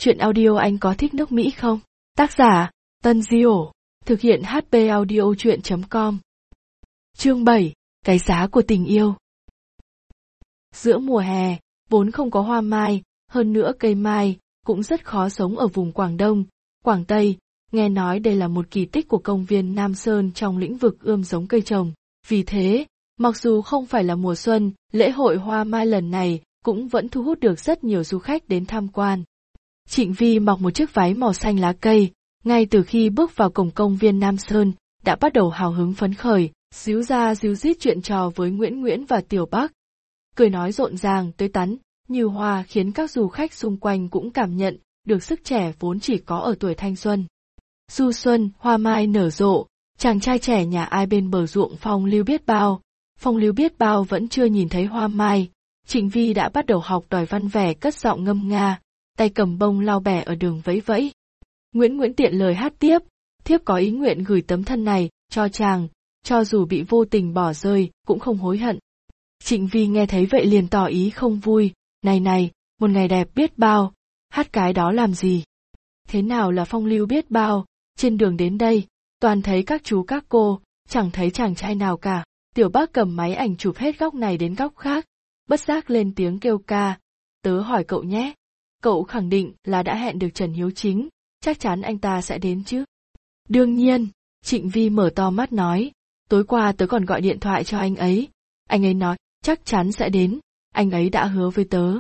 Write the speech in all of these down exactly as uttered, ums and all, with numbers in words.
Chuyện audio anh có thích nước Mỹ không? Tác giả, Tân Diểu. Thực hiện hát pê audio chuyện chấm com. Chương bảy, cái giá của tình yêu. Giữa mùa hè, vốn không có hoa mai, hơn nữa cây mai cũng rất khó sống ở vùng Quảng Đông, Quảng Tây. Nghe nói đây là một kỳ tích của công viên Nam Sơn trong lĩnh vực ươm giống cây trồng. Vì thế, mặc dù không phải là mùa xuân, lễ hội hoa mai lần này cũng vẫn thu hút được rất nhiều du khách đến tham quan. Trịnh Vi mặc một chiếc váy màu xanh lá cây, ngay từ khi bước vào cổng công viên Nam Sơn, đã bắt đầu hào hứng phấn khởi, díu ra díu dít chuyện trò với Nguyễn Nguyễn và Tiểu Bắc. Cười nói rộn ràng, tươi tắn, như hoa khiến các du khách xung quanh cũng cảm nhận được sức trẻ vốn chỉ có ở tuổi thanh xuân. Du xuân, hoa mai nở rộ, chàng trai trẻ nhà ai bên bờ ruộng phong lưu biết bao, phong lưu biết bao vẫn chưa nhìn thấy hoa mai. Trịnh Vi đã bắt đầu học đòi văn vẻ cất giọng ngâm nga, tay cầm bông lau bẻ ở đường vẫy vẫy. Nguyễn Nguyễn tiện lời hát tiếp, thiếp có ý nguyện gửi tấm thân này cho chàng, cho dù bị vô tình bỏ rơi, cũng không hối hận. Trịnh Vi nghe thấy vậy liền tỏ ý không vui, này này, một ngày đẹp biết bao, hát cái đó làm gì? Thế nào là phong lưu biết bao, trên đường đến đây, toàn thấy các chú các cô, chẳng thấy chàng trai nào cả. Tiểu Bắc cầm máy ảnh chụp hết góc này đến góc khác, bất giác lên tiếng kêu ca, tớ hỏi cậu nhé. Cậu khẳng định là đã hẹn được Trần Hiếu Chính, chắc chắn anh ta sẽ đến chứ? Đương nhiên, Trịnh Vi mở to mắt nói, tối qua tớ còn gọi điện thoại cho anh ấy, anh ấy nói chắc chắn sẽ đến, anh ấy đã hứa với tớ.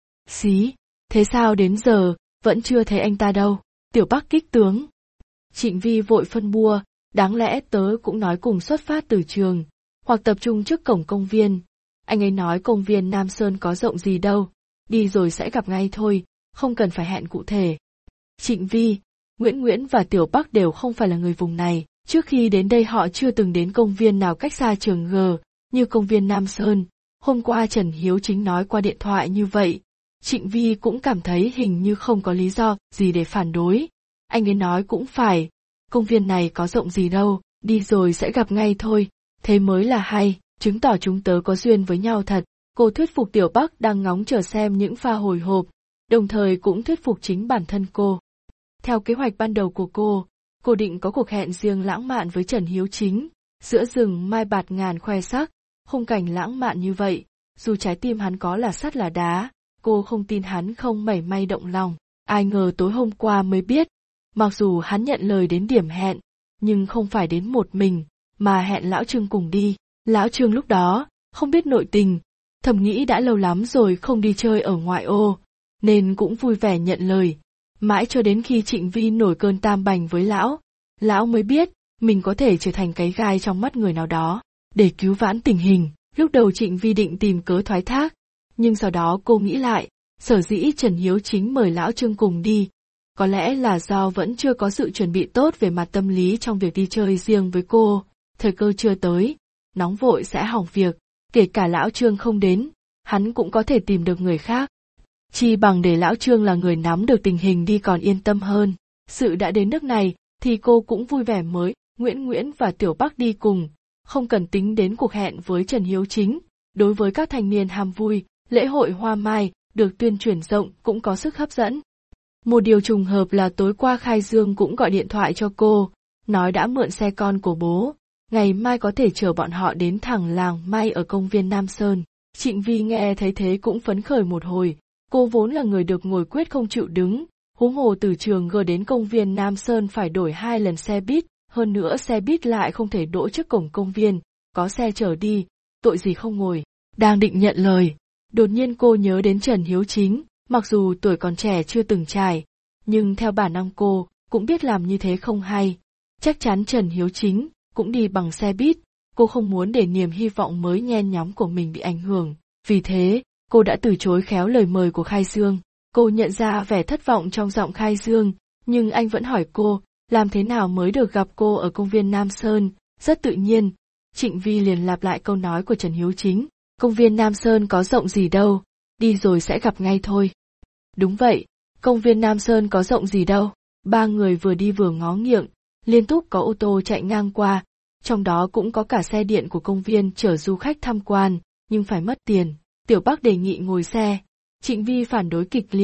Xí, thế sao đến giờ, vẫn chưa thấy anh ta đâu? Tiểu Bắc kích tướng. Trịnh Vi vội phân bua, đáng lẽ tớ cũng nói cùng xuất phát từ trường, hoặc tập trung trước cổng công viên. Anh ấy nói công viên Nam Sơn có rộng gì đâu, đi rồi sẽ gặp ngay thôi, không cần phải hẹn cụ thể. Trịnh Vi, Nguyễn Nguyễn và Tiểu Bắc đều không phải là người vùng này, trước khi đến đây họ chưa từng đến công viên nào cách xa trường G, như công viên Nam Sơn. Hôm qua Trần Hiếu Chính nói qua điện thoại như vậy, Trịnh Vi cũng cảm thấy hình như không có lý do gì để phản đối. Anh ấy nói cũng phải, công viên này có rộng gì đâu, đi rồi sẽ gặp ngay thôi, thế mới là hay, chứng tỏ chúng tớ có duyên với nhau thật. Cô thuyết phục Tiểu Bắc đang ngóng chờ xem những pha hồi hộp, đồng thời cũng thuyết phục chính bản thân cô. Theo kế hoạch ban đầu của cô, cô định có cuộc hẹn riêng lãng mạn với Trần Hiếu Chính, giữa rừng mai bạt ngàn khoe sắc, khung cảnh lãng mạn như vậy, dù trái tim hắn có là sắt là đá, cô không tin hắn không mảy may động lòng. Ai ngờ tối hôm qua mới biết, mặc dù hắn nhận lời đến điểm hẹn, nhưng không phải đến một mình, mà hẹn Lão Trương cùng đi. Lão Trương lúc đó, không biết nội tình, thầm nghĩ đã lâu lắm rồi không đi chơi ở ngoại ô, nên cũng vui vẻ nhận lời. Mãi cho đến khi Trịnh Vi nổi cơn tam bành với lão, lão mới biết mình có thể trở thành cái gai trong mắt người nào đó. Để cứu vãn tình hình, lúc đầu Trịnh Vi định tìm cớ thoái thác, nhưng sau đó cô nghĩ lại, sở dĩ Trần Hiếu Chính mời Lão Trương cùng đi, có lẽ là do vẫn chưa có sự chuẩn bị tốt về mặt tâm lý trong việc đi chơi riêng với cô, thời cơ chưa tới, nóng vội sẽ hỏng việc, kể cả Lão Trương không đến, hắn cũng có thể tìm được người khác. Chi bằng để Lão Trương là người nắm được tình hình đi còn yên tâm hơn. Sự đã đến nước này, thì cô cũng vui vẻ mới, Nguyễn Nguyễn và Tiểu Bắc đi cùng, không cần tính đến cuộc hẹn với Trần Hiếu Chính. Đối với các thanh niên ham vui, lễ hội hoa mai được tuyên truyền rộng cũng có sức hấp dẫn. Một điều trùng hợp là tối qua Khai Dương cũng gọi điện thoại cho cô, nói đã mượn xe con của bố, ngày mai có thể chở bọn họ đến thẳng làng Mai ở công viên Nam Sơn. Trịnh Vi nghe thấy thế cũng phấn khởi một hồi, cô vốn là người được ngồi quyết không chịu đứng, huống hồ từ trường G đến công viên Nam Sơn phải đổi hai lần xe buýt, hơn nữa xe buýt lại không thể đỗ trước cổng công viên, có xe chở đi, tội gì không ngồi. Đang định nhận lời, đột nhiên cô nhớ đến Trần Hiếu Chính, mặc dù tuổi còn trẻ chưa từng trải, nhưng theo bản năng cô cũng biết làm như thế không hay. Chắc chắn Trần Hiếu Chính cũng đi bằng xe buýt, cô không muốn để niềm hy vọng mới nhen nhóm của mình bị ảnh hưởng, vì thế cô đã từ chối khéo lời mời của Khai Dương. Cô nhận ra vẻ thất vọng trong giọng Khai Dương, nhưng anh vẫn hỏi cô, làm thế nào mới được gặp cô ở công viên Nam Sơn. Rất tự nhiên, Trịnh Vi liền lặp lại câu nói của Trần Hiếu Chính, công viên Nam Sơn có rộng gì đâu, đi rồi sẽ gặp ngay thôi. Đúng vậy, công viên Nam Sơn có rộng gì đâu. Ba người vừa đi vừa ngó nghiêng, liên tục có ô tô chạy ngang qua, trong đó cũng có cả xe điện của công viên chở du khách tham quan, nhưng phải mất tiền. Tiểu Bắc đề nghị ngồi xe, Trịnh Vi phản đối kịch liệt,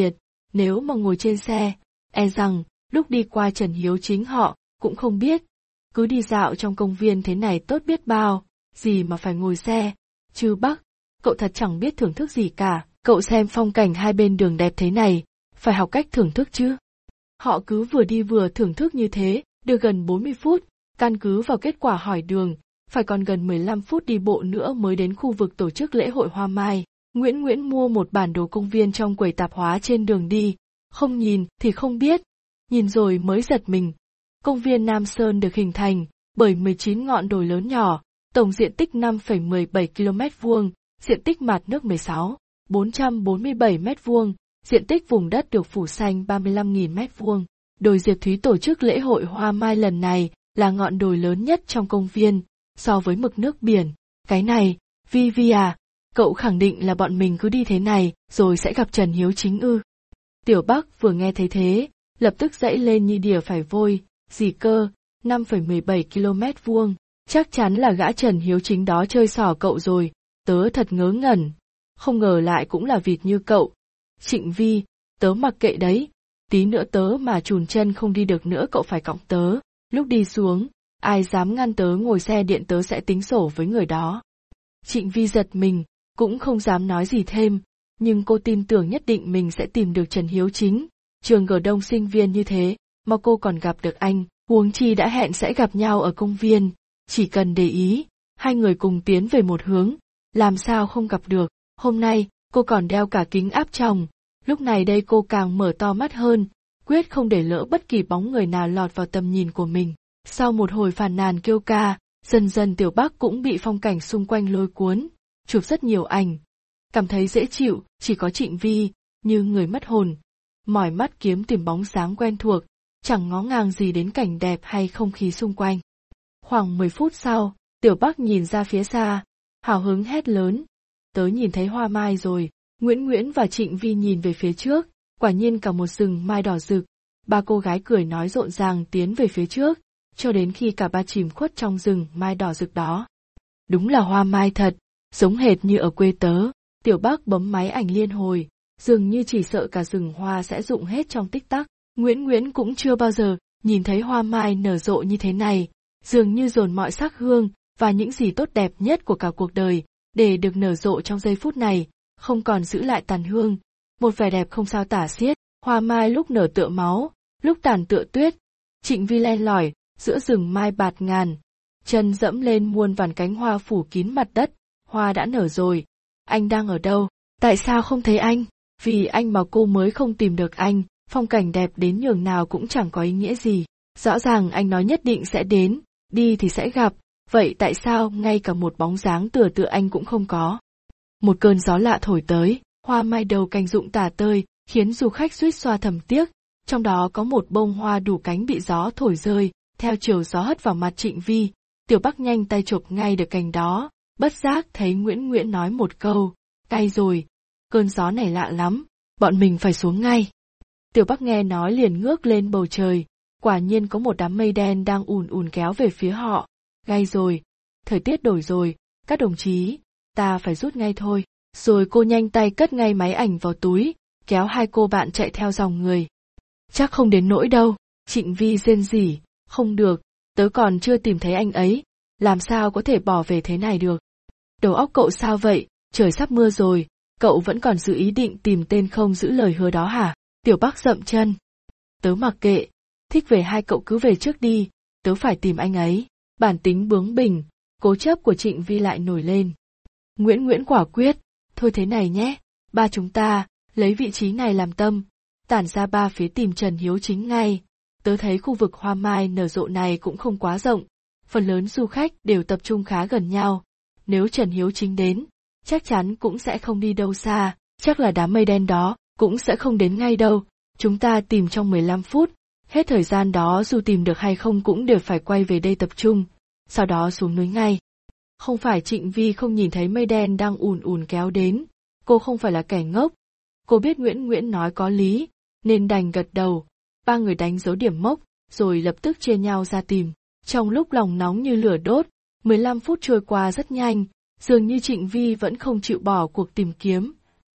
Nếu mà ngồi trên xe, e rằng, lúc đi qua Trần Hiếu chính họ, cũng không biết. Cứ đi dạo trong công viên thế này tốt biết bao, gì mà phải ngồi xe. Chứ Bắc, cậu thật chẳng biết thưởng thức gì cả, cậu xem phong cảnh hai bên đường đẹp thế này, phải học cách thưởng thức chứ. Họ cứ vừa đi vừa thưởng thức như thế, được gần bốn mươi phút, căn cứ vào kết quả hỏi đường, phải còn gần mười lăm phút đi bộ nữa mới đến khu vực tổ chức lễ hội Hoa Mai. Nguyễn Nguyễn mua một bản đồ công viên trong quầy tạp hóa trên đường đi, không nhìn thì không biết, nhìn rồi mới giật mình. Công viên Nam Sơn được hình thành bởi mười chín ngọn đồi lớn nhỏ, tổng diện tích năm phẩy mười bảy ki lô mét vuông, diện tích mặt nước mười sáu phẩy bốn trăm bốn mươi bảy mét vuông, diện tích vùng đất được phủ xanh ba mươi lăm nghìn mét vuông. Đồi Diệp Thúy tổ chức lễ hội Hoa Mai lần này là ngọn đồi lớn nhất trong công viên, so với mực nước biển. Cái này, Vi Vi à, cậu khẳng định là bọn mình cứ đi thế này, rồi sẽ gặp Trần Hiếu chính ư? Tiểu Bắc vừa nghe thấy thế, lập tức dãy lên như đỉa phải vôi, gì cơ, năm phẩy mười bảy ki lô mét vuông, chắc chắn là gã Trần Hiếu chính đó chơi xỏ cậu rồi, tớ thật ngớ ngẩn, không ngờ lại cũng là vịt như cậu. Trịnh Vi, tớ mặc kệ đấy, tí nữa tớ mà chùn chân không đi được nữa cậu phải cõng tớ, lúc đi xuống, ai dám ngăn tớ ngồi xe điện tớ sẽ tính sổ với người đó. Trịnh Vi giật mình, cũng không dám nói gì thêm, nhưng cô tin tưởng nhất định mình sẽ tìm được Trần Hiếu chính. Trường G đông sinh viên như thế, mà cô còn gặp được anh, huống chi đã hẹn sẽ gặp nhau ở công viên, chỉ cần để ý, hai người cùng tiến về một hướng, làm sao không gặp được. Hôm nay, cô còn đeo cả kính áp tròng, lúc này đây cô càng mở to mắt hơn, quyết không để lỡ bất kỳ bóng người nào lọt vào tầm nhìn của mình. Sau một hồi phàn nàn kêu ca, dần dần Tiểu Bắc cũng bị phong cảnh xung quanh lôi cuốn, chụp rất nhiều ảnh. Cảm thấy dễ chịu, chỉ có Trịnh Vi, như người mất hồn, mỏi mắt kiếm tìm bóng dáng quen thuộc, chẳng ngó ngàng gì đến cảnh đẹp hay không khí xung quanh. Khoảng mười phút sau, Tiểu Bắc nhìn ra phía xa, hào hứng hét lớn, tớ nhìn thấy hoa mai rồi. Nguyễn Nguyễn và Trịnh Vi nhìn về phía trước, quả nhiên cả một rừng mai đỏ rực. Ba cô gái cười nói rộn ràng tiến về phía trước, cho đến khi cả ba chìm khuất trong rừng mai đỏ rực đó. Đúng là hoa mai thật, giống hệt như ở quê tớ. Tiểu Bắc bấm máy ảnh liên hồi, dường như chỉ sợ cả rừng hoa sẽ rụng hết trong tích tắc. Nguyễn Nguyễn cũng chưa bao giờ nhìn thấy hoa mai nở rộ như thế này, dường như dồn mọi sắc hương và những gì tốt đẹp nhất của cả cuộc đời để được nở rộ trong giây phút này, không còn giữ lại tàn hương, một vẻ đẹp không sao tả xiết. Hoa mai lúc nở tựa máu, lúc tàn tựa tuyết. Trịnh Vi len lỏi giữa rừng mai bạt ngàn, chân dẫm lên muôn vàn cánh hoa phủ kín mặt đất. Hoa đã nở rồi, anh đang ở đâu? Tại sao không thấy anh? Vì anh mà cô mới không tìm được anh, phong cảnh đẹp đến nhường nào cũng chẳng có ý nghĩa gì. Rõ ràng anh nói nhất định sẽ đến, đi thì sẽ gặp, vậy tại sao ngay cả một bóng dáng tựa tựa anh cũng không có? Một cơn gió lạ thổi tới, hoa mai đầu cành rụng tả tơi, khiến du khách suýt xoa thầm tiếc. Trong đó có một bông hoa đủ cánh bị gió thổi rơi, theo chiều gió hất vào mặt Trịnh Vi. Tiểu Bắc nhanh tay chụp ngay được cành đó, bất giác thấy Nguyễn Nguyễn nói một câu, cay rồi, cơn gió này lạ lắm, bọn mình phải xuống ngay. Tiểu Bắc nghe nói liền ngước lên bầu trời, quả nhiên có một đám mây đen đang ùn ùn kéo về phía họ. Gay rồi, thời tiết đổi rồi, các đồng chí, ta phải rút ngay thôi. Rồi cô nhanh tay cất ngay máy ảnh vào túi, kéo hai cô bạn chạy theo dòng người. Chắc không đến nỗi đâu, Trịnh Vi rên rỉ, không được, tớ còn chưa tìm thấy anh ấy, làm sao có thể bỏ về thế này được. Đầu óc cậu sao vậy, trời sắp mưa rồi, cậu vẫn còn giữ ý định tìm tên không giữ lời hứa đó hả? Tiểu Bắc dậm chân. Tớ mặc kệ, thích về hai cậu cứ về trước đi, tớ phải tìm anh ấy. Bản tính bướng bỉnh, cố chấp của Trịnh Vi lại nổi lên. Nguyễn Nguyễn quả quyết, thôi thế này nhé, ba chúng ta, lấy vị trí này làm tâm, tản ra ba phía tìm Trần Hiếu chính ngay. Tớ thấy khu vực hoa mai nở rộ này cũng không quá rộng, phần lớn du khách đều tập trung khá gần nhau. Nếu Trần Hiếu chính đến, chắc chắn cũng sẽ không đi đâu xa, chắc là đám mây đen đó cũng sẽ không đến ngay đâu. Chúng ta tìm trong mười lăm phút, hết thời gian đó dù tìm được hay không cũng đều phải quay về đây tập trung, sau đó xuống núi ngay. Không phải Trịnh Vi không nhìn thấy mây đen đang ùn ùn kéo đến, cô không phải là kẻ ngốc. Cô biết Nguyễn Nguyễn nói có lý, nên đành gật đầu. Ba người đánh dấu điểm mốc, rồi lập tức chia nhau ra tìm. Trong lúc lòng nóng như lửa đốt, mười lăm phút trôi qua rất nhanh, dường như Trịnh Vi vẫn không chịu bỏ cuộc tìm kiếm.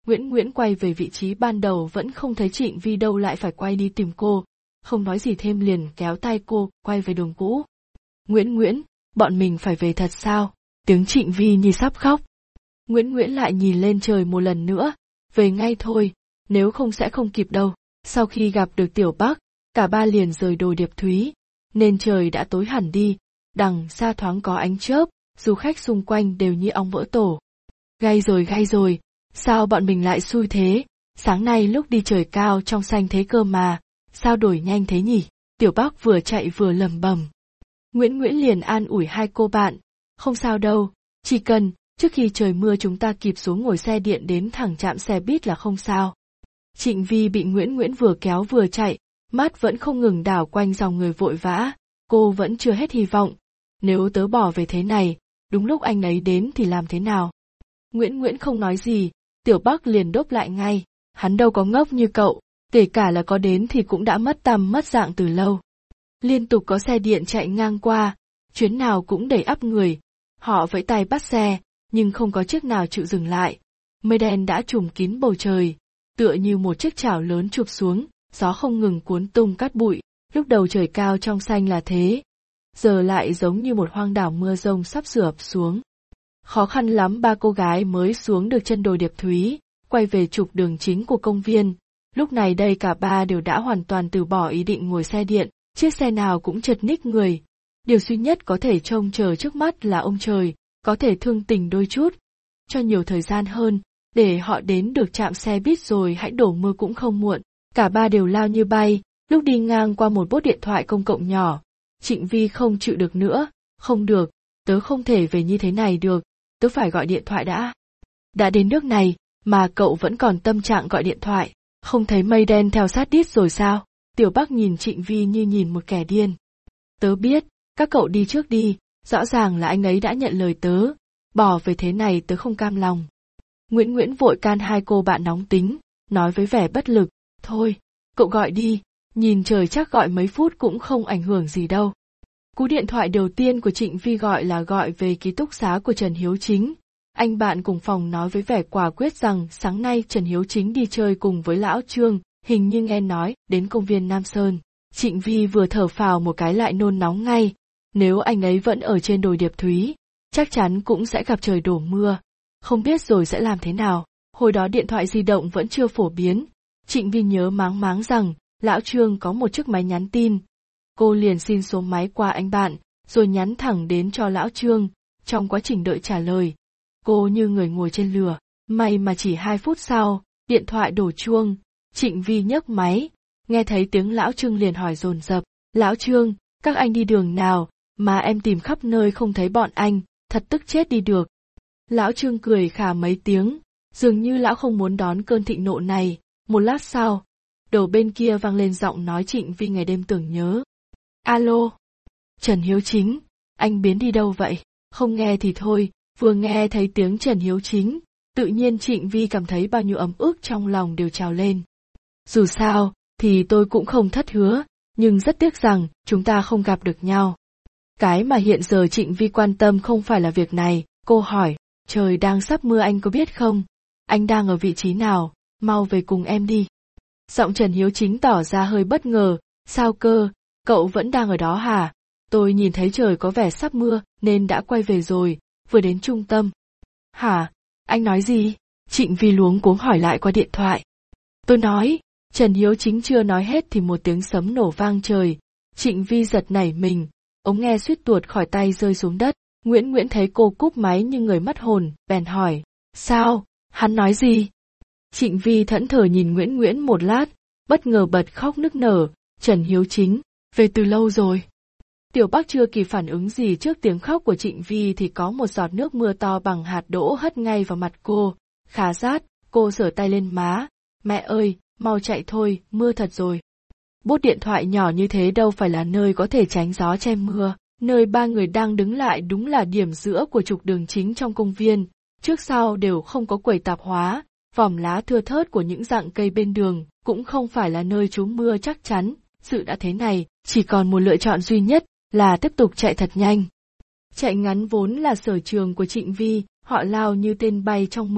Nguyễn Nguyễn quay về vị trí ban đầu vẫn không thấy Trịnh Vi đâu, lại phải quay đi tìm cô. Không nói gì thêm liền kéo tay cô, quay về đường cũ. Nguyễn Nguyễn, bọn mình phải về thật sao? Tiếng Trịnh Vi như sắp khóc. Nguyễn Nguyễn lại nhìn lên trời một lần nữa. Về ngay thôi, nếu không sẽ không kịp đâu. Sau khi gặp được Tiểu Bắc, cả ba liền rời đồi Điệp Thúy, nên trời đã tối hẳn đi, đằng xa thoáng có ánh chớp, du khách xung quanh đều như ong vỡ tổ. Gay rồi gay rồi, sao bọn mình lại xui thế, sáng nay lúc đi trời cao trong xanh thế cơ mà, sao đổi nhanh thế nhỉ? Tiểu Bắc vừa chạy vừa lẩm bẩm. Nguyễn Nguyễn liền an ủi hai cô bạn, không sao đâu, chỉ cần trước khi trời mưa chúng ta kịp xuống ngồi xe điện đến thẳng trạm xe buýt là không sao. Trịnh Vi bị Nguyễn Nguyễn vừa kéo vừa chạy, mắt vẫn không ngừng đảo quanh dòng người vội vã, cô vẫn chưa hết hy vọng. Nếu tớ bỏ về thế này, đúng lúc anh ấy đến thì làm thế nào? Nguyễn Nguyễn không nói gì, Tiểu Bắc liền đốp lại ngay, hắn đâu có ngốc như cậu, kể cả là có đến thì cũng đã mất tăm mất dạng từ lâu. Liên tục có xe điện chạy ngang qua, chuyến nào cũng đầy ắp người, họ vẫy tay bắt xe, nhưng không có chiếc nào chịu dừng lại. Mây đen đã trùm kín bầu trời, tựa như một chiếc chảo lớn chụp xuống, gió không ngừng cuốn tung cát bụi, lúc đầu trời cao trong xanh là thế, giờ lại giống như một hoang đảo mưa rông sắp sửa ập xuống. Khó khăn lắm ba cô gái mới xuống được chân đồi Điệp Thúy, quay về trục đường chính của công viên. Lúc này đây cả ba đều đã hoàn toàn từ bỏ ý định ngồi xe điện, chiếc xe nào cũng chật ních người. Điều duy nhất có thể trông chờ trước mắt là ông trời, có thể thương tình đôi chút, cho nhiều thời gian hơn, để họ đến được trạm xe buýt rồi hãy đổ mưa cũng không muộn. Cả ba đều lao như bay, lúc đi ngang qua một bốt điện thoại công cộng nhỏ. Trịnh Vi không chịu được nữa, không được, tớ không thể về như thế này được, tớ phải gọi điện thoại đã. Đã đến nước này, mà cậu vẫn còn tâm trạng gọi điện thoại, không thấy mây đen theo sát đít rồi sao? Tiểu Bắc nhìn Trịnh Vi như nhìn một kẻ điên. Tớ biết, các cậu đi trước đi, rõ ràng là anh ấy đã nhận lời tớ, bỏ về thế này tớ không cam lòng. Nguyễn Nguyễn vội can hai cô bạn nóng tính, nói với vẻ bất lực, thôi, cậu gọi đi, nhìn trời chắc gọi mấy phút cũng không ảnh hưởng gì đâu. Cú điện thoại đầu tiên của Trịnh Vi gọi là gọi về ký túc xá của Trần Hiếu Chính. Anh bạn cùng phòng nói với vẻ quả quyết rằng sáng nay Trần Hiếu Chính đi chơi cùng với Lão Trương, hình như nghe nói đến công viên Nam Sơn. Trịnh Vi vừa thở phào một cái lại nôn nóng ngay, nếu anh ấy vẫn ở trên đồi Điệp Thúy, chắc chắn cũng sẽ gặp trời đổ mưa. Không biết rồi sẽ làm thế nào, hồi đó điện thoại di động vẫn chưa phổ biến. Trịnh Vi nhớ máng máng rằng, Lão Trương có một chiếc máy nhắn tin. Cô liền xin số máy qua anh bạn, rồi nhắn thẳng đến cho Lão Trương. Trong quá trình đợi trả lời, cô như người ngồi trên lửa, may mà chỉ hai phút sau, điện thoại đổ chuông. Trịnh Vi nhấc máy, nghe thấy tiếng Lão Trương liền hỏi dồn dập, Lão Trương, các anh đi đường nào, mà em tìm khắp nơi không thấy bọn anh, thật tức chết đi được. Lão Trương cười khà mấy tiếng, dường như lão không muốn đón cơn thịnh nộ này. Một lát sau, đầu bên kia vang lên giọng nói Trịnh Vi ngày đêm tưởng nhớ. Alo, Trần Hiếu Chính, anh biến đi đâu vậy? Không nghe thì thôi, vừa nghe thấy tiếng Trần Hiếu Chính, tự nhiên Trịnh Vi cảm thấy bao nhiêu ấm ức trong lòng đều trào lên. Dù sao, thì tôi cũng không thất hứa, nhưng rất tiếc rằng chúng ta không gặp được nhau. Cái mà hiện giờ Trịnh Vi quan tâm không phải là việc này, cô hỏi, trời đang sắp mưa anh có biết không? Anh đang ở vị trí nào, mau về cùng em đi. Giọng Trần Hiếu Chính tỏ ra hơi bất ngờ, sao cơ, cậu vẫn đang ở đó hả? Tôi nhìn thấy trời có vẻ sắp mưa nên đã quay về rồi, vừa đến trung tâm. Hả? Anh nói gì? Trịnh Vi luống cuống hỏi lại qua điện thoại. Tôi nói, Trần Hiếu Chính chưa nói hết thì một tiếng sấm nổ vang trời. Trịnh Vi giật nảy mình, ống nghe suýt tuột khỏi tay rơi xuống đất. Nguyễn Nguyễn thấy cô cúp máy như người mất hồn, bèn hỏi, sao, hắn nói gì? Trịnh Vi thẫn thờ nhìn Nguyễn Nguyễn một lát, bất ngờ bật khóc nức nở, Trần Hiếu Chính, về từ lâu rồi. Tiểu Bắc chưa kịp phản ứng gì trước tiếng khóc của Trịnh Vi thì có một giọt nước mưa to bằng hạt đỗ hất ngay vào mặt cô, khá rát, cô giở tay lên má, mẹ ơi, mau chạy thôi, mưa thật rồi. Bút điện thoại nhỏ như thế đâu phải là nơi có thể tránh gió che mưa. Nơi ba người đang đứng lại đúng là điểm giữa của trục đường chính trong công viên, trước sau đều không có quầy tạp hóa, vòm lá thưa thớt của những rặng cây bên đường, cũng không phải là nơi trú mưa chắc chắn, sự đã thế này, chỉ còn một lựa chọn duy nhất, là tiếp tục chạy thật nhanh. Chạy ngắn vốn là sở trường của Trịnh Vi, họ lao như tên bay trong mưa,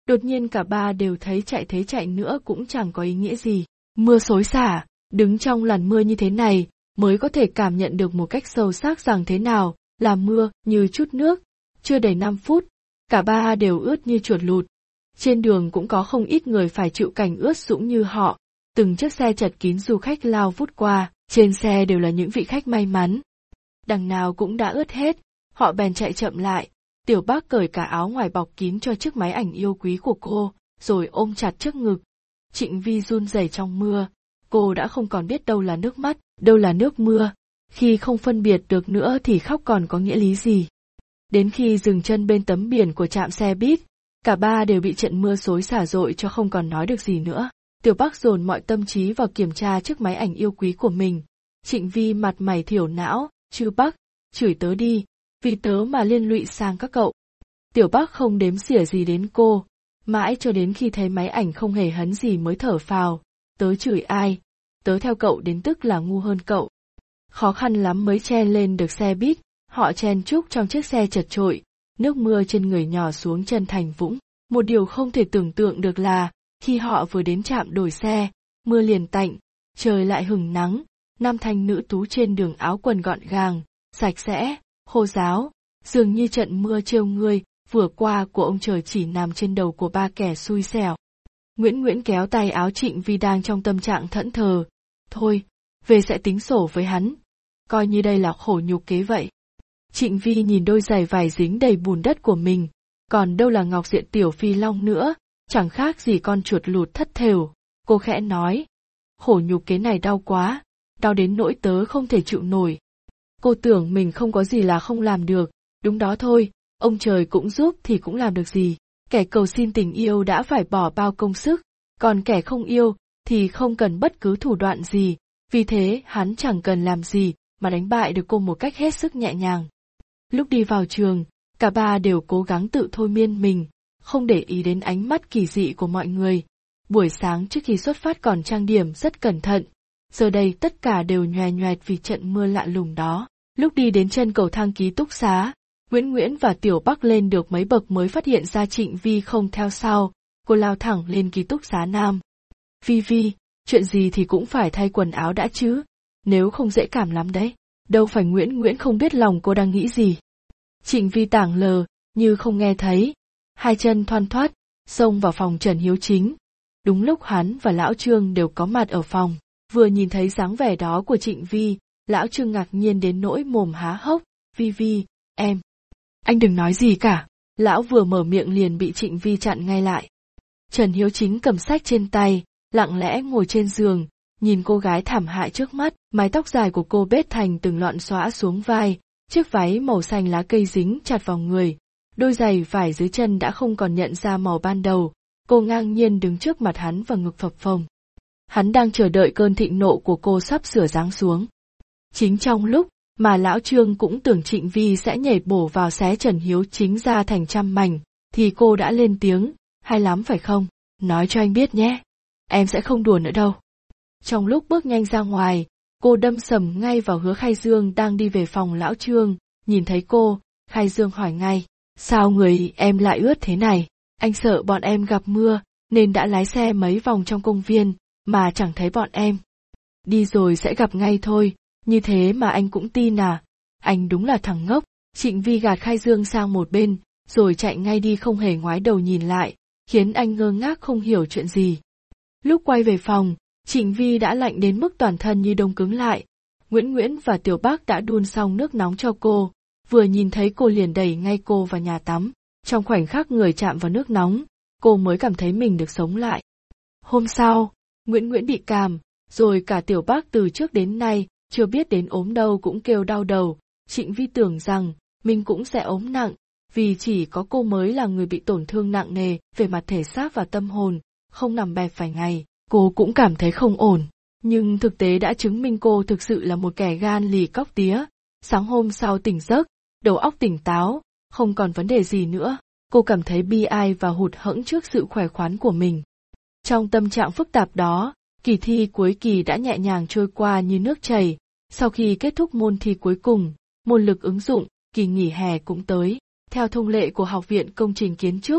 Đột nhiên cả ba đều thấy chạy thế chạy nữa cũng chẳng có ý nghĩa gì. Mưa xối xả, đứng trong làn mưa như thế này, mới có thể cảm nhận được một cách sâu sắc rằng thế nào là mưa như chút nước. Chưa đầy năm phút, cả ba đều ướt như chuột lụt. Trên đường cũng có không ít người phải chịu cảnh ướt sũng như họ. Từng chiếc xe chật kín du khách lao vút qua, trên xe đều là những vị khách may mắn. Đằng nào cũng đã ướt hết, họ bèn chạy chậm lại. Tiểu Bác cởi cả áo ngoài bọc kín cho chiếc máy ảnh yêu quý của cô, rồi ôm chặt trước ngực. Trịnh Vi run rẩy trong mưa, cô đã không còn biết đâu là nước mắt, đâu là nước mưa. Khi không phân biệt được nữa thì khóc còn có nghĩa lý gì. Đến khi dừng chân bên tấm biển của trạm xe buýt, cả ba đều bị trận mưa xối xả dội cho không còn nói được gì nữa. Tiểu Bác dồn mọi tâm trí vào kiểm tra chiếc máy ảnh yêu quý của mình. Trịnh Vi mặt mày thiểu não, chư Bác, chửi tớ đi, vì tớ mà liên lụy sang các cậu. Tiểu Bác không đếm xỉa gì đến cô, mãi cho đến khi thấy máy ảnh không hề hấn gì mới thở phào. Tớ chửi ai? Tớ theo cậu đến tức là ngu hơn cậu. Khó khăn lắm mới chen lên được xe buýt, họ chen chúc trong chiếc xe chật chội, nước mưa trên người nhỏ xuống chân thành vũng. Một điều không thể tưởng tượng được là, khi họ vừa đến trạm đổi xe, mưa liền tạnh, trời lại hừng nắng, nam thanh nữ tú trên đường áo quần gọn gàng, sạch sẽ, khô ráo, dường như trận mưa trêu ngươi vừa qua của ông trời chỉ nằm trên đầu của ba kẻ xui xẻo. Nguyễn Nguyễn kéo tay áo Trịnh Vi đang trong tâm trạng thẫn thờ. Thôi, về sẽ tính sổ với hắn. Coi như đây là khổ nhục kế vậy. Trịnh Vi nhìn đôi giày vải dính đầy bùn đất của mình, còn đâu là ngọc diện tiểu phi long nữa, chẳng khác gì con chuột lụt thất thểu. Cô khẽ nói, khổ nhục kế này đau quá, đau đến nỗi tớ không thể chịu nổi. Cô tưởng mình không có gì là không làm được, đúng đó thôi, ông trời cũng giúp thì cũng làm được gì. Kẻ cầu xin tình yêu đã phải bỏ bao công sức, còn kẻ không yêu thì không cần bất cứ thủ đoạn gì, vì thế hắn chẳng cần làm gì mà đánh bại được cô một cách hết sức nhẹ nhàng. Lúc đi vào trường, cả ba đều cố gắng tự thôi miên mình, không để ý đến ánh mắt kỳ dị của mọi người. Buổi sáng trước khi xuất phát còn trang điểm rất cẩn thận, giờ đây tất cả đều nhòe nhoẹt vì trận mưa lạ lùng đó. Lúc đi đến chân cầu thang ký túc xá, Nguyễn Nguyễn và Tiểu Bắc lên được mấy bậc mới phát hiện ra Trịnh Vi không theo sau, cô lao thẳng lên ký túc xá nam. Vi Vi, chuyện gì thì cũng phải thay quần áo đã chứ, nếu không dễ cảm lắm đấy. Đâu phải. Nguyễn Nguyễn không biết lòng cô đang nghĩ gì. Trịnh Vi tảng lờ, như không nghe thấy, hai chân thoăn thoắt, xông vào phòng Trần Hiếu Chính. Đúng lúc hắn và Lão Trương đều có mặt ở phòng, vừa nhìn thấy dáng vẻ đó của Trịnh Vi, Lão Trương ngạc nhiên đến nỗi mồm há hốc. Vi Vi, em. Anh đừng nói gì cả. Lão vừa mở miệng liền bị Trịnh Vi chặn ngay lại. Trần Hiếu Chính cầm sách trên tay, lặng lẽ ngồi trên giường, nhìn cô gái thảm hại trước mắt, mái tóc dài của cô bết thành từng lọn xõa xuống vai, chiếc váy màu xanh lá cây dính chặt vào người, đôi giày vải dưới chân đã không còn nhận ra màu ban đầu, cô ngang nhiên đứng trước mặt hắn và ngực phập phồng. Hắn đang chờ đợi cơn thịnh nộ của cô sắp sửa giáng xuống. Chính trong lúc mà Lão Trương cũng tưởng Trịnh Vi sẽ nhảy bổ vào xé Trần Hiếu Chính ra thành trăm mảnh, thì cô đã lên tiếng, hay lắm phải không? Nói cho anh biết nhé, em sẽ không đùa nữa đâu. Trong lúc bước nhanh ra ngoài, cô đâm sầm ngay vào Hứa Khai Dương đang đi về phòng Lão Trương, nhìn thấy cô, Khai Dương hỏi ngay, sao người em lại ướt thế này? Anh sợ bọn em gặp mưa, nên đã lái xe mấy vòng trong công viên, mà chẳng thấy bọn em. Đi rồi sẽ gặp ngay thôi, như thế mà anh cũng tin à? Anh đúng là thằng ngốc. Trịnh Vi gạt Khai Dương sang một bên, rồi chạy ngay đi không hề ngoái đầu nhìn lại, khiến anh ngơ ngác không hiểu chuyện gì. Lúc quay về phòng, Trịnh Vi đã lạnh đến mức toàn thân như đông cứng lại. Nguyễn Nguyễn và Tiểu Bác đã đun xong nước nóng cho cô, vừa nhìn thấy cô liền đẩy ngay cô vào nhà tắm. Trong khoảnh khắc người chạm vào nước nóng, cô mới cảm thấy mình được sống lại. Hôm sau, Nguyễn Nguyễn bị cảm, rồi cả Tiểu Bác từ trước đến nay, chưa biết đến ốm đâu cũng kêu đau đầu. Trịnh Vi tưởng rằng mình cũng sẽ ốm nặng, vì chỉ có cô mới là người bị tổn thương nặng nề về mặt thể xác và tâm hồn, không nằm bẹp vài ngày, cô cũng cảm thấy không ổn. Nhưng thực tế đã chứng minh cô thực sự là một kẻ gan lì cóc tía. Sáng hôm sau tỉnh giấc, đầu óc tỉnh táo, không còn vấn đề gì nữa, cô cảm thấy bi ai và hụt hẫng trước sự khỏe khoắn của mình. Trong tâm trạng phức tạp đó, kỳ thi cuối kỳ đã nhẹ nhàng trôi qua như nước chảy. Sau khi kết thúc môn thi cuối cùng, môn lực ứng dụng, kỳ nghỉ hè cũng tới. Theo thông lệ của Học viện Công trình Kiến trúc,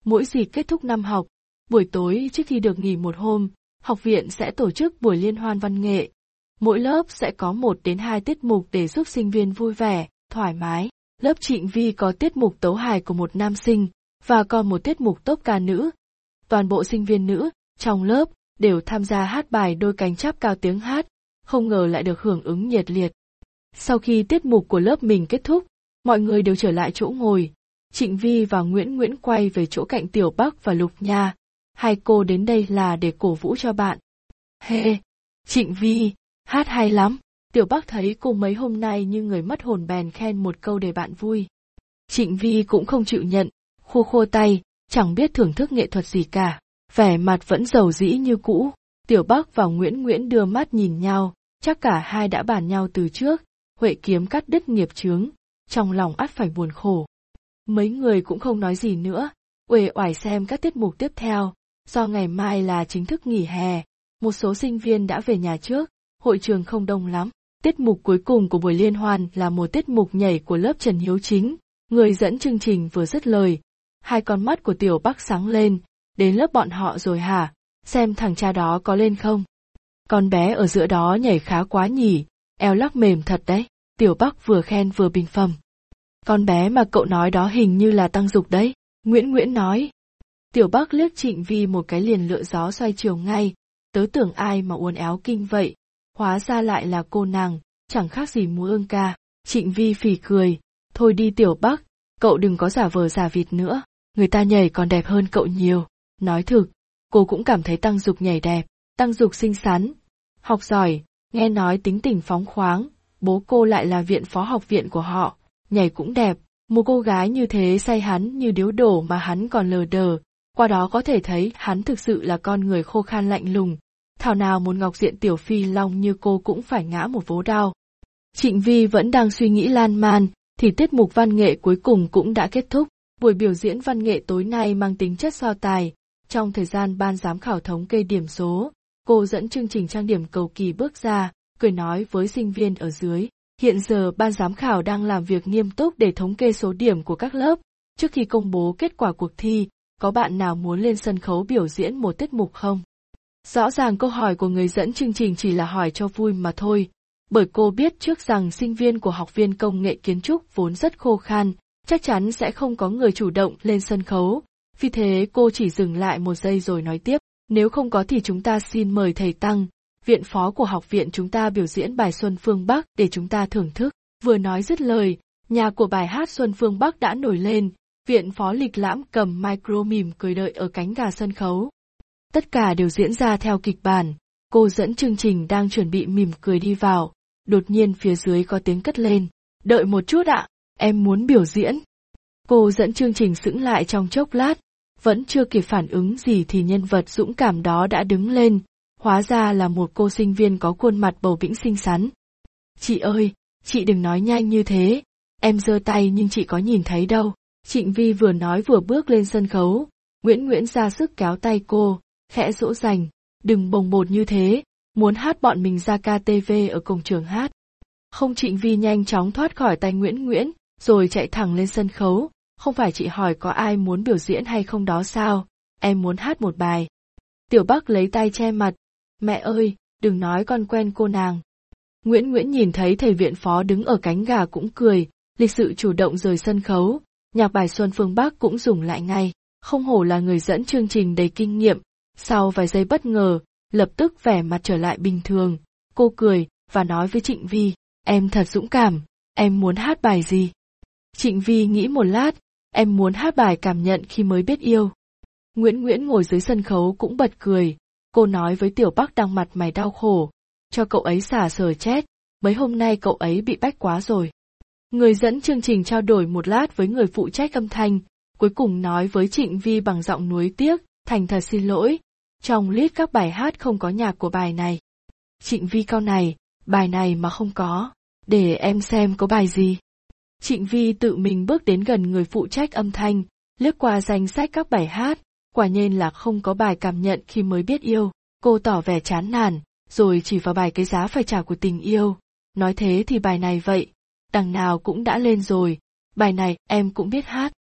Mỗi dịp kết thúc năm học, buổi tối trước khi được nghỉ một hôm, học viện sẽ tổ chức buổi liên hoan văn nghệ. Mỗi lớp sẽ có một đến hai tiết mục để giúp sinh viên vui vẻ, thoải mái. Lớp Trịnh Vi có tiết mục tấu hài của một nam sinh, và còn một tiết mục tốp ca nữ. Toàn bộ sinh viên nữ, trong lớp, đều tham gia hát bài Đôi cánh chắp cao tiếng hát, không ngờ lại được hưởng ứng nhiệt liệt. Sau khi tiết mục của lớp mình kết thúc, mọi người đều trở lại chỗ ngồi. Trịnh Vi và Nguyễn Nguyễn quay về chỗ cạnh Tiểu Bắc và Lục Nha. Hai cô đến đây là để cổ vũ cho bạn. Hê, Trịnh Vi, hát hay lắm. Tiểu Bắc thấy cô mấy hôm nay như người mất hồn bèn khen một câu để bạn vui. Trịnh Vi cũng không chịu nhận, khua khua tay, chẳng biết thưởng thức nghệ thuật gì cả, vẻ mặt vẫn dầu dĩ như cũ. Tiểu Bắc và Nguyễn Nguyễn đưa mắt nhìn nhau, chắc cả hai đã bàn nhau từ trước, Huệ kiếm cắt đứt nghiệp chướng, trong lòng ắt phải buồn khổ. Mấy người cũng không nói gì nữa, uể oải xem các tiết mục tiếp theo, do ngày mai là chính thức nghỉ hè, một số sinh viên đã về nhà trước, hội trường không đông lắm. Tiết mục cuối cùng của buổi liên hoan là một tiết mục nhảy của lớp Trần Hiếu Chính, người dẫn chương trình vừa dứt lời. Hai con mắt của Tiểu Bắc sáng lên, đến lớp bọn họ rồi hả, xem thằng cha đó có lên không. Con bé ở giữa đó nhảy khá quá nhỉ, eo lắc mềm thật đấy, Tiểu Bắc vừa khen vừa bình phẩm. Con bé mà cậu nói đó hình như là Tăng Dục đấy, Nguyễn Nguyễn nói. Tiểu Bắc liếc Trịnh Vi một cái liền lựa gió xoay chiều ngay, tớ tưởng ai mà uốn éo kinh vậy, hóa ra lại là cô nàng, chẳng khác gì múa ương ca. Trịnh Vi phì cười, thôi đi Tiểu Bắc, cậu đừng có giả vờ giả vịt nữa, người ta nhảy còn đẹp hơn cậu nhiều. Nói thực, cô cũng cảm thấy Tăng Dục nhảy đẹp, Tăng Dục xinh xắn, học giỏi, nghe nói tính tình phóng khoáng, bố cô lại là viện phó học viện của họ, nhảy cũng đẹp, một cô gái như thế say hắn như điếu đổ mà hắn còn lờ đờ, qua đó có thể thấy hắn thực sự là con người khô khan lạnh lùng. Thảo nào một ngọc diện tiểu phi long như cô cũng phải ngã một vố đau. Trịnh Vi vẫn đang suy nghĩ lan man, thì tiết mục văn nghệ cuối cùng cũng đã kết thúc. Buổi biểu diễn văn nghệ tối nay mang tính chất so tài. Trong thời gian ban giám khảo thống kê điểm số, cô dẫn chương trình trang điểm cầu kỳ bước ra, cười nói với sinh viên ở dưới. Hiện giờ ban giám khảo đang làm việc nghiêm túc để thống kê số điểm của các lớp. Trước khi công bố kết quả cuộc thi, có bạn nào muốn lên sân khấu biểu diễn một tiết mục không? Rõ ràng câu hỏi của người dẫn chương trình chỉ là hỏi cho vui mà thôi, bởi cô biết trước rằng sinh viên của học viên công nghệ kiến trúc vốn rất khô khan, chắc chắn sẽ không có người chủ động lên sân khấu, vì thế cô chỉ dừng lại một giây rồi nói tiếp, nếu không có thì chúng ta xin mời thầy Tăng, viện phó của học viện chúng ta biểu diễn bài Xuân Phương Bắc để chúng ta thưởng thức. Vừa nói dứt lời, nhà của bài hát Xuân Phương Bắc đã nổi lên, viện phó lịch lãm cầm micro mỉm cười đợi ở cánh gà sân khấu. Tất cả đều diễn ra theo kịch bản, cô dẫn chương trình đang chuẩn bị mỉm cười đi vào, đột nhiên phía dưới có tiếng cất lên, đợi một chút ạ, em muốn biểu diễn. Cô dẫn chương trình sững lại trong chốc lát, vẫn chưa kịp phản ứng gì thì nhân vật dũng cảm đó đã đứng lên, hóa ra là một cô sinh viên có khuôn mặt bầu bĩnh xinh xắn. Chị ơi, chị đừng nói nhanh như thế, em giơ tay nhưng chị có nhìn thấy đâu. Trịnh Vi vừa nói vừa bước lên sân khấu, Nguyễn Nguyễn ra sức kéo tay cô, khẽ dỗ dành, đừng bồng bột như thế, muốn hát bọn mình ra ca tê vê ở cổng trường hát. Không, Trịnh Vi nhanh chóng thoát khỏi tay Nguyễn Nguyễn, rồi chạy thẳng lên sân khấu, không phải chị hỏi có ai muốn biểu diễn hay không đó sao, em muốn hát một bài. Tiểu Bắc lấy tay che mặt, mẹ ơi, đừng nói con quen cô nàng. Nguyễn Nguyễn nhìn thấy thầy viện phó đứng ở cánh gà cũng cười, lịch sự chủ động rời sân khấu, nhạc bài Xuân Phương Bắc cũng dùng lại ngay, không hổ là người dẫn chương trình đầy kinh nghiệm. Sau vài giây bất ngờ, lập tức vẻ mặt trở lại bình thường, cô cười, và nói với Trịnh Vi, em thật dũng cảm, em muốn hát bài gì? Trịnh Vi nghĩ một lát, em muốn hát bài Cảm nhận khi mới biết yêu. Nguyễn Nguyễn ngồi dưới sân khấu cũng bật cười, cô nói với Tiểu Bắc đang mặt mày đau khổ, cho cậu ấy xả sờ chết, mấy hôm nay cậu ấy bị bách quá rồi. Người dẫn chương trình trao đổi một lát với người phụ trách âm thanh, cuối cùng nói với Trịnh Vi bằng giọng nuối tiếc, thành thật xin lỗi, trong list các bài hát không có nhạc của bài này. Trịnh Vi cau này, bài này mà không có, để em xem có bài gì. Trịnh Vi tự mình bước đến gần người phụ trách âm thanh, lướt qua danh sách các bài hát, quả nhiên là không có bài Cảm nhận khi mới biết yêu, cô tỏ vẻ chán nản, rồi chỉ vào bài Cái giá phải trả của tình yêu, nói thế thì bài này vậy, đằng nào cũng đã lên rồi, bài này em cũng biết hát.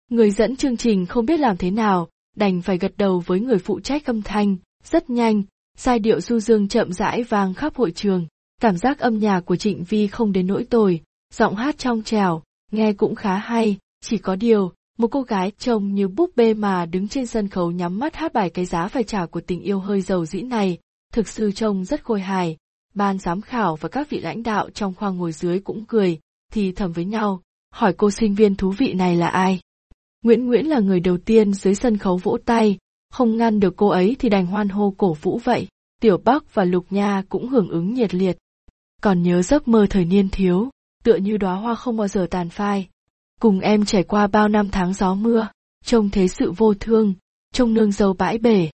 Người dẫn chương trình không biết làm thế nào, đành phải gật đầu với người phụ trách âm thanh. Rất nhanh, giai điệu du dương chậm rãi vang khắp hội trường. Cảm giác âm nhạc của Trịnh Vi không đến nỗi tồi, giọng hát trong trẻo, nghe cũng khá hay, chỉ có điều, một cô gái trông như búp bê mà đứng trên sân khấu nhắm mắt hát bài Cái giá phải trả của tình yêu hơi dầu dĩ này, thực sự trông rất khôi hài. Ban giám khảo và các vị lãnh đạo trong khoang ngồi dưới cũng cười, thì thầm với nhau, hỏi cô sinh viên thú vị này là ai. Nguyễn Nguyễn là người đầu tiên dưới sân khấu vỗ tay, không ngăn được cô ấy thì đành hoan hô cổ vũ vậy. Tiểu Bắc và Lục Nha cũng hưởng ứng nhiệt liệt. Còn nhớ giấc mơ thời niên thiếu, tựa như đóa hoa không bao giờ tàn phai. Cùng em trải qua bao năm tháng gió mưa, trông thế sự vô thương, trông nương dâu bãi bể.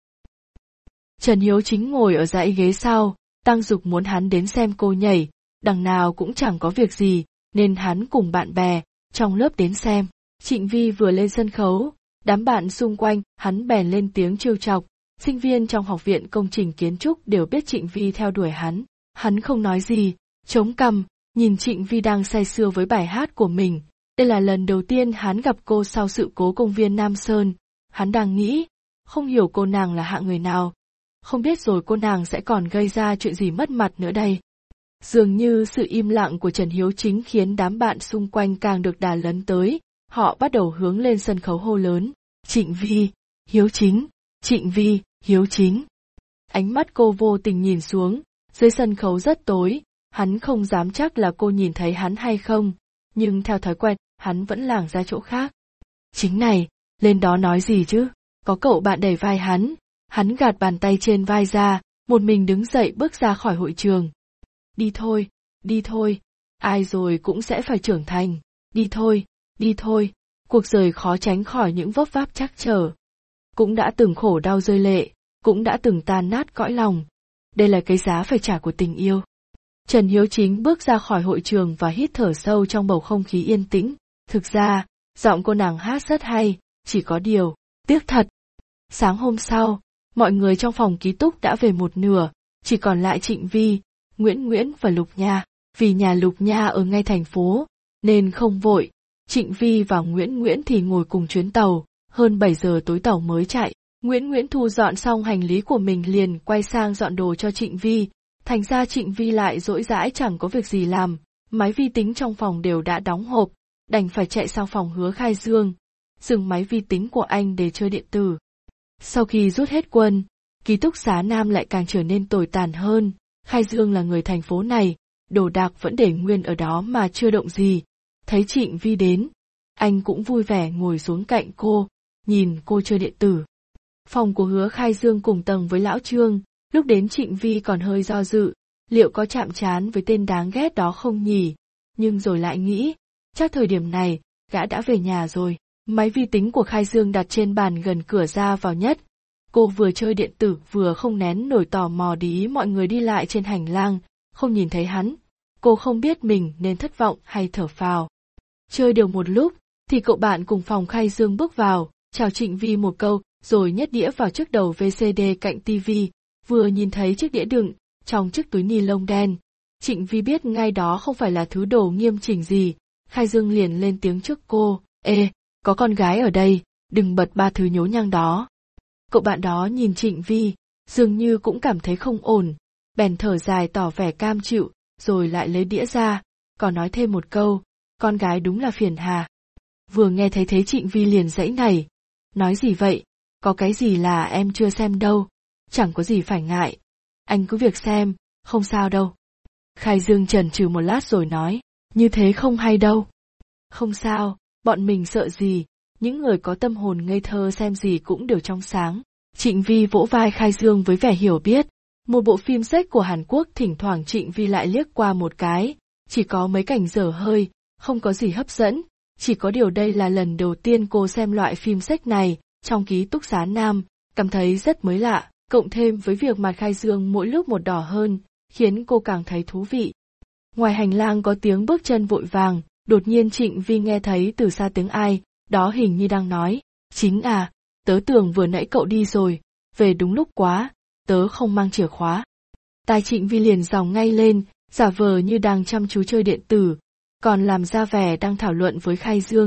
Trần Hiếu Chính ngồi ở dãy ghế sau, Tăng Dục muốn hắn đến xem cô nhảy, đằng nào cũng chẳng có việc gì, nên hắn cùng bạn bè, trong lớp đến xem. Trịnh Vi vừa lên sân khấu, đám bạn xung quanh, hắn bèn lên tiếng trêu chọc, sinh viên trong học viện công trình kiến trúc đều biết Trịnh Vi theo đuổi hắn. Hắn không nói gì, chống cằm, nhìn Trịnh Vi đang say sưa với bài hát của mình. Đây là lần đầu tiên hắn gặp cô sau sự cố công viên Nam Sơn. Hắn đang nghĩ, không hiểu cô nàng là hạng người nào. Không biết rồi cô nàng sẽ còn gây ra chuyện gì mất mặt nữa đây. Dường như sự im lặng của Trần Hiếu Chính khiến đám bạn xung quanh càng được đà lấn tới. Họ bắt đầu hướng lên sân khấu hô lớn. Trịnh Vi, Hiếu Chính, Trịnh Vi, Hiếu Chính. Ánh mắt cô vô tình nhìn xuống, dưới sân khấu rất tối, hắn không dám chắc là cô nhìn thấy hắn hay không, nhưng theo thói quen, hắn vẫn lảng ra chỗ khác. Chính này, lên đó nói gì chứ, có cậu bạn đẩy vai hắn, hắn gạt bàn tay trên vai ra, một mình đứng dậy bước ra khỏi hội trường. Đi thôi, đi thôi, ai rồi cũng sẽ phải trưởng thành, đi thôi, đi thôi, cuộc đời khó tránh khỏi những vấp váp trắc trở. Cũng đã từng khổ đau rơi lệ, cũng đã từng tan nát cõi lòng. Đây là cái giá phải trả của tình yêu. Trần Hiếu Chính bước ra khỏi hội trường và hít thở sâu trong bầu không khí yên tĩnh. Thực ra, giọng cô nàng hát rất hay, chỉ có điều, tiếc thật. Sáng hôm sau, mọi người trong phòng ký túc đã về một nửa, chỉ còn lại Trịnh Vi, Nguyễn Nguyễn và Lục Nha. Vì nhà Lục Nha ở ngay thành phố, nên không vội. Trịnh Vi và Nguyễn Nguyễn thì ngồi cùng chuyến tàu, hơn bảy giờ tối tàu mới chạy. Nguyễn Nguyễn thu dọn xong hành lý của mình liền quay sang dọn đồ cho Trịnh Vi, thành ra Trịnh Vi lại rỗi rãi chẳng có việc gì làm, máy vi tính trong phòng đều đã đóng hộp, đành phải chạy sang phòng Hứa Khai Dương, dừng máy vi tính của anh để chơi điện tử. Sau khi rút hết quân, ký túc xá Nam lại càng trở nên tồi tàn hơn. Khai Dương là người thành phố này, đồ đạc vẫn để nguyên ở đó mà chưa động gì. Thấy Trịnh Vi đến, anh cũng vui vẻ ngồi xuống cạnh cô, nhìn cô chơi điện tử. Phòng của Hứa Khai Dương cùng tầng với Lão Trương, lúc đến Trịnh Vi còn hơi do dự, liệu có chạm trán với tên đáng ghét đó không nhỉ? Nhưng rồi lại nghĩ, chắc thời điểm này, gã đã về nhà rồi. Máy vi tính của Khai Dương đặt trên bàn gần cửa ra vào nhất. Cô vừa chơi điện tử vừa không nén nổi tò mò để ý mọi người đi lại trên hành lang, không nhìn thấy hắn. Cô không biết mình nên thất vọng hay thở phào. Chơi được một lúc, thì cậu bạn cùng phòng Khai Dương bước vào, chào Trịnh Vi một câu, rồi nhét đĩa vào chiếc đầu vê xê đê cạnh tivi, vừa nhìn thấy chiếc đĩa đựng, trong chiếc túi ni lông đen. Trịnh Vi biết ngay đó không phải là thứ đồ nghiêm chỉnh gì, Khai Dương liền lên tiếng trước cô, ê, có con gái ở đây, đừng bật ba thứ nhố nhăng đó. Cậu bạn đó nhìn Trịnh Vi, dường như cũng cảm thấy không ổn, bèn thở dài tỏ vẻ cam chịu, rồi lại lấy đĩa ra, còn nói thêm một câu, con gái đúng là phiền hà. Vừa nghe thấy thế Trịnh Vi liền giãy nảy, nói gì vậy, có cái gì là em chưa xem đâu, chẳng có gì phải ngại, anh cứ việc xem, không sao đâu. Khai Dương chần chừ một lát rồi nói, như thế không hay đâu. Không sao, bọn mình sợ gì, những người có tâm hồn ngây thơ xem gì cũng đều trong sáng. Trịnh Vi vỗ vai Khai Dương với vẻ hiểu biết. Một bộ phim sách của Hàn Quốc thỉnh thoảng Trịnh Vi lại liếc qua một cái, chỉ có mấy cảnh dở hơi, không có gì hấp dẫn. Chỉ có điều đây là lần đầu tiên cô xem loại phim sách này, trong ký túc xá Nam, cảm thấy rất mới lạ, cộng thêm với việc mặt Khai Dương mỗi lúc một đỏ hơn, khiến cô càng thấy thú vị. Ngoài hành lang có tiếng bước chân vội vàng, đột nhiên Trịnh Vi nghe thấy từ xa tiếng ai, đó hình như đang nói, Chính à, tớ tưởng vừa nãy cậu đi rồi, về đúng lúc quá, tớ không mang chìa khóa. Tai Trịnh Vi liền giòng ngay lên, giả vờ như đang chăm chú chơi điện tử, còn làm ra vẻ đang thảo luận với Khai Dương,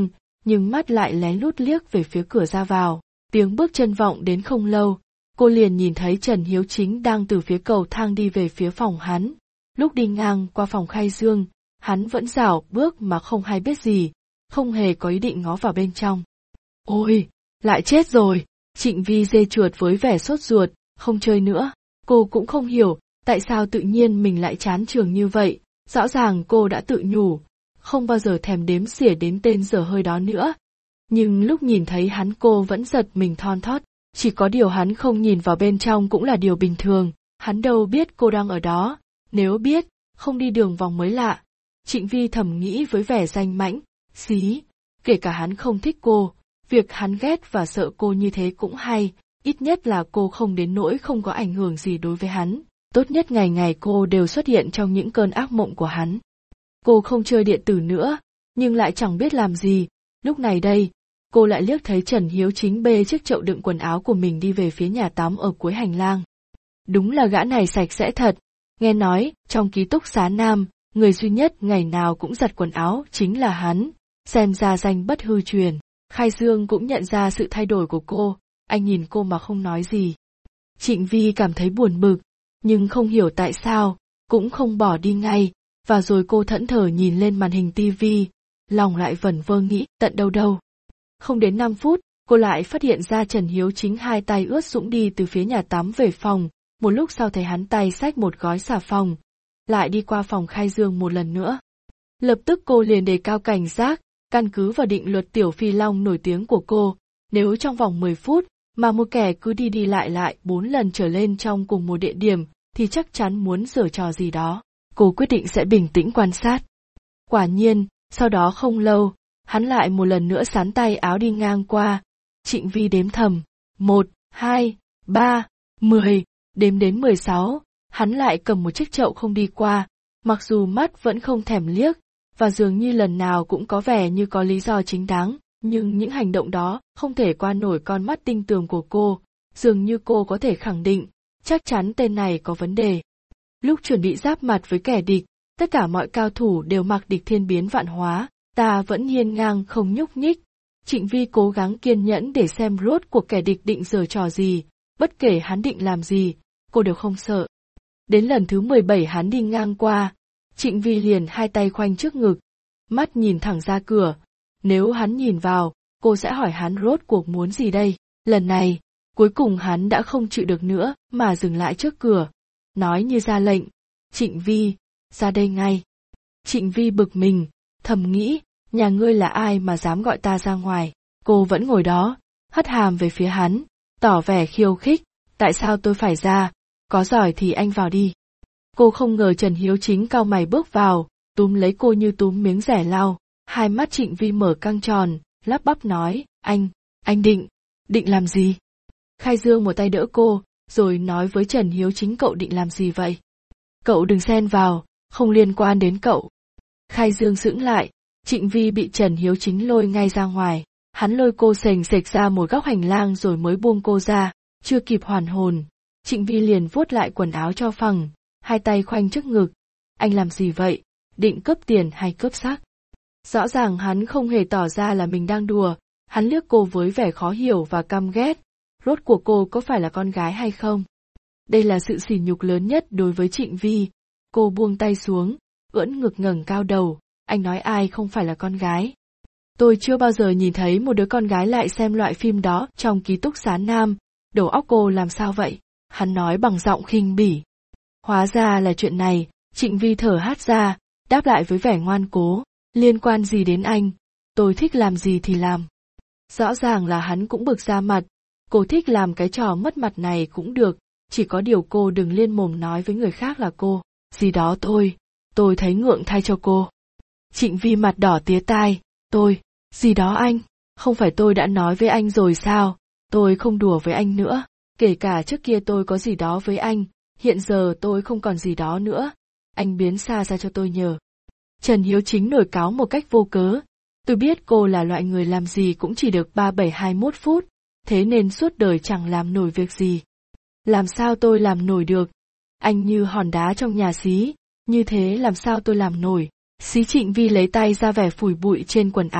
nhưng mắt lại lén lút liếc về phía cửa ra vào. Tiếng bước chân vọng đến không lâu, cô liền nhìn thấy Trần Hiếu Chính đang từ phía cầu thang đi về phía phòng hắn. Lúc đi ngang qua phòng Khai Dương, hắn vẫn rảo bước mà không hay biết gì, không hề có ý định ngó vào bên trong. Ôi, lại chết rồi! Trịnh Vi dê chuột với vẻ sốt ruột, không chơi nữa. Cô cũng không hiểu, tại sao tự nhiên mình lại chán trường như vậy, rõ ràng cô đã tự nhủ, không bao giờ thèm đếm xỉa đến tên dở hơi đó nữa. Nhưng lúc nhìn thấy hắn cô vẫn giật mình thon thót, chỉ có điều hắn không nhìn vào bên trong cũng là điều bình thường, hắn đâu biết cô đang ở đó, nếu biết, không đi đường vòng mới lạ. Trịnh Vi thầm nghĩ với vẻ danh mãnh, xí, kể cả hắn không thích cô, việc hắn ghét và sợ cô như thế cũng hay, ít nhất là cô không đến nỗi không có ảnh hưởng gì đối với hắn, tốt nhất ngày ngày cô đều xuất hiện trong những cơn ác mộng của hắn. Cô không chơi điện tử nữa, nhưng lại chẳng biết làm gì, lúc này đây, cô lại liếc thấy Trần Hiếu Chính bê chiếc chậu đựng quần áo của mình đi về phía nhà tắm ở cuối hành lang. Đúng là gã này sạch sẽ thật, nghe nói, trong ký túc xá nam, người duy nhất ngày nào cũng giặt quần áo chính là hắn, xem ra danh bất hư truyền. Khai Dương cũng nhận ra sự thay đổi của cô, anh nhìn cô mà không nói gì. Trịnh Vi cảm thấy buồn bực, nhưng không hiểu tại sao, cũng không bỏ đi ngay, và rồi cô thẫn thờ nhìn lên màn hình tivi, lòng lại vẩn vơ nghĩ tận đâu đâu. Không đến năm phút, cô lại phát hiện ra Trần Hiếu Chính hai tay ướt sũng đi từ phía nhà tắm về phòng, một lúc sau thấy hắn tay xách một gói xà phòng, lại đi qua phòng Khai Dương một lần nữa. Lập tức cô liền đề cao cảnh giác, căn cứ vào định luật Tiểu Phi Long nổi tiếng của cô, nếu trong vòng mười phút mà một kẻ cứ đi đi lại lại bốn lần trở lên trong cùng một địa điểm, thì chắc chắn muốn giở trò gì đó. Cô quyết định sẽ bình tĩnh quan sát. Quả nhiên, sau đó không lâu, hắn lại một lần nữa sắn tay áo đi ngang qua. Trịnh Vi đếm thầm, một, hai, ba, mười, đếm đến mười sáu, hắn lại cầm một chiếc chậu không đi qua, mặc dù mắt vẫn không thèm liếc, và dường như lần nào cũng có vẻ như có lý do chính đáng, nhưng những hành động đó không thể qua nổi con mắt tinh tường của cô, dường như cô có thể khẳng định, chắc chắn tên này có vấn đề. Lúc chuẩn bị giáp mặt với kẻ địch, tất cả mọi cao thủ đều mặc địch thiên biến vạn hóa, ta vẫn hiên ngang không nhúc nhích. Trịnh Vi cố gắng kiên nhẫn để xem rốt cuộc kẻ địch định giở trò gì, bất kể hắn định làm gì, cô đều không sợ. Đến lần thứ mười bảy hắn đi ngang qua, Trịnh Vi liền hai tay khoanh trước ngực, mắt nhìn thẳng ra cửa. Nếu hắn nhìn vào, cô sẽ hỏi hắn rốt cuộc muốn gì đây. Lần này, cuối cùng hắn đã không chịu được nữa mà dừng lại trước cửa, nói như ra lệnh, Trịnh Vi, ra đây ngay. Trịnh Vi bực mình, thầm nghĩ, nhà ngươi là ai mà dám gọi ta ra ngoài. Cô vẫn ngồi đó, hất hàm về phía hắn, tỏ vẻ khiêu khích, tại sao tôi phải ra, có giỏi thì anh vào đi. Cô không ngờ Trần Hiếu Chính cau mày bước vào, túm lấy cô như túm miếng rẻ lau, hai mắt Trịnh Vi mở căng tròn, lắp bắp nói, anh, anh định, định làm gì? Khai Dương một tay đỡ cô, rồi nói với Trần Hiếu Chính cậu định làm gì vậy? Cậu đừng xen vào, không liên quan đến cậu. Khai Dương sững lại, Trịnh Vi bị Trần Hiếu Chính lôi ngay ra ngoài, hắn lôi cô sềnh sệch ra một góc hành lang rồi mới buông cô ra, chưa kịp hoàn hồn. Trịnh Vi liền vuốt lại quần áo cho phẳng, hai tay khoanh trước ngực. Anh làm gì vậy? Định cướp tiền hay cướp xác? Rõ ràng hắn không hề tỏ ra là mình đang đùa, hắn liếc cô với vẻ khó hiểu và căm ghét. Rốt cuộc cô có phải là con gái hay không? Đây là sự sỉ nhục lớn nhất đối với Trịnh Vi. Cô buông tay xuống, ưỡn ngực ngẩng cao đầu, anh nói ai không phải là con gái? Tôi chưa bao giờ nhìn thấy một đứa con gái lại xem loại phim đó trong ký túc xá nam, đầu óc cô làm sao vậy? Hắn nói bằng giọng khinh bỉ. Hóa ra là chuyện này, Trịnh Vi thở hắt ra, đáp lại với vẻ ngoan cố, liên quan gì đến anh, tôi thích làm gì thì làm. Rõ ràng là hắn cũng bực ra mặt, cô thích làm cái trò mất mặt này cũng được, chỉ có điều cô đừng liên mồm nói với người khác là cô, gì đó tôi, tôi thấy ngượng thay cho cô. Trịnh Vi mặt đỏ tía tai, tôi, gì đó anh, không phải tôi đã nói với anh rồi sao, tôi không đùa với anh nữa, kể cả trước kia tôi có gì đó với anh, hiện giờ tôi không còn gì đó nữa, anh biến xa ra cho tôi nhờ. Trần Hiếu Chính nổi cáu một cách vô cớ, tôi biết cô là loại người làm gì cũng chỉ được ba bảy hai mốt phút, thế nên suốt đời chẳng làm nổi việc gì. Làm sao tôi làm nổi được? Anh như hòn đá trong nhà xí, như thế làm sao tôi làm nổi? Xí Trịnh Vi lấy tay ra vẻ phủi bụi trên quần áo,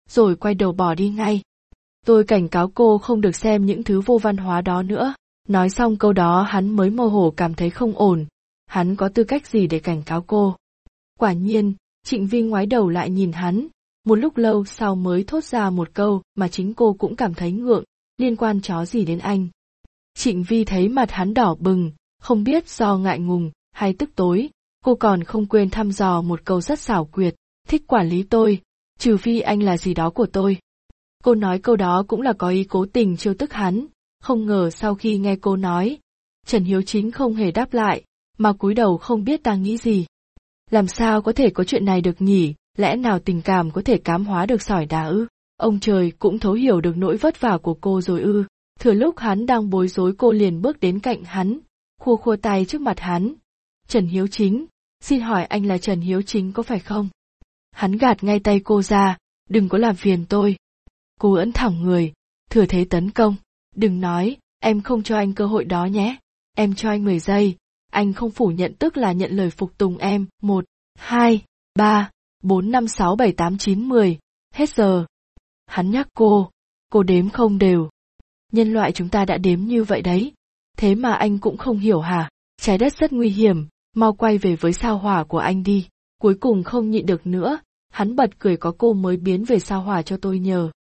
rồi quay đầu bỏ đi ngay. Tôi cảnh cáo cô không được xem những thứ vô văn hóa đó nữa. Nói xong câu đó hắn mới mơ hồ cảm thấy không ổn. Hắn có tư cách gì để cảnh cáo cô? Quả nhiên, Trịnh Vi ngoái đầu lại nhìn hắn, một lúc lâu sau mới thốt ra một câu mà chính cô cũng cảm thấy ngượng, liên quan chó gì đến anh. Trịnh Vi thấy mặt hắn đỏ bừng, không biết do ngại ngùng hay tức tối, cô còn không quên thăm dò một câu rất xảo quyệt, thích quản lý tôi, trừ phi anh là gì đó của tôi. Cô nói câu đó cũng là có ý cố tình trêu tức hắn, không ngờ sau khi nghe cô nói, Trần Hiếu Chính không hề đáp lại, mà cúi đầu không biết đang nghĩ gì. Làm sao có thể có chuyện này được nhỉ, lẽ nào tình cảm có thể cám hóa được sỏi đá ư? Ông trời cũng thấu hiểu được nỗi vất vả của cô rồi ư? Thừa lúc hắn đang bối rối cô liền bước đến cạnh hắn, khua khua tay trước mặt hắn. Trần Hiếu Chính, xin hỏi anh là Trần Hiếu Chính có phải không? Hắn gạt ngay tay cô ra, đừng có làm phiền tôi. Cô ưỡn thẳng người, thừa thế tấn công, đừng nói, em không cho anh cơ hội đó nhé, em cho anh mười giây, anh không phủ nhận tức là nhận lời phục tùng em, một, hai, ba, bốn, năm, sáu, bảy, tám, chín, mười, hết giờ. Hắn nhắc cô, cô đếm không đều. Nhân loại chúng ta đã đếm như vậy đấy, thế mà anh cũng không hiểu hả? Trái đất rất nguy hiểm, mau quay về với sao hỏa của anh đi. Cuối cùng không nhịn được nữa, hắn bật cười, có cô mới biến về sao hỏa cho tôi nhờ.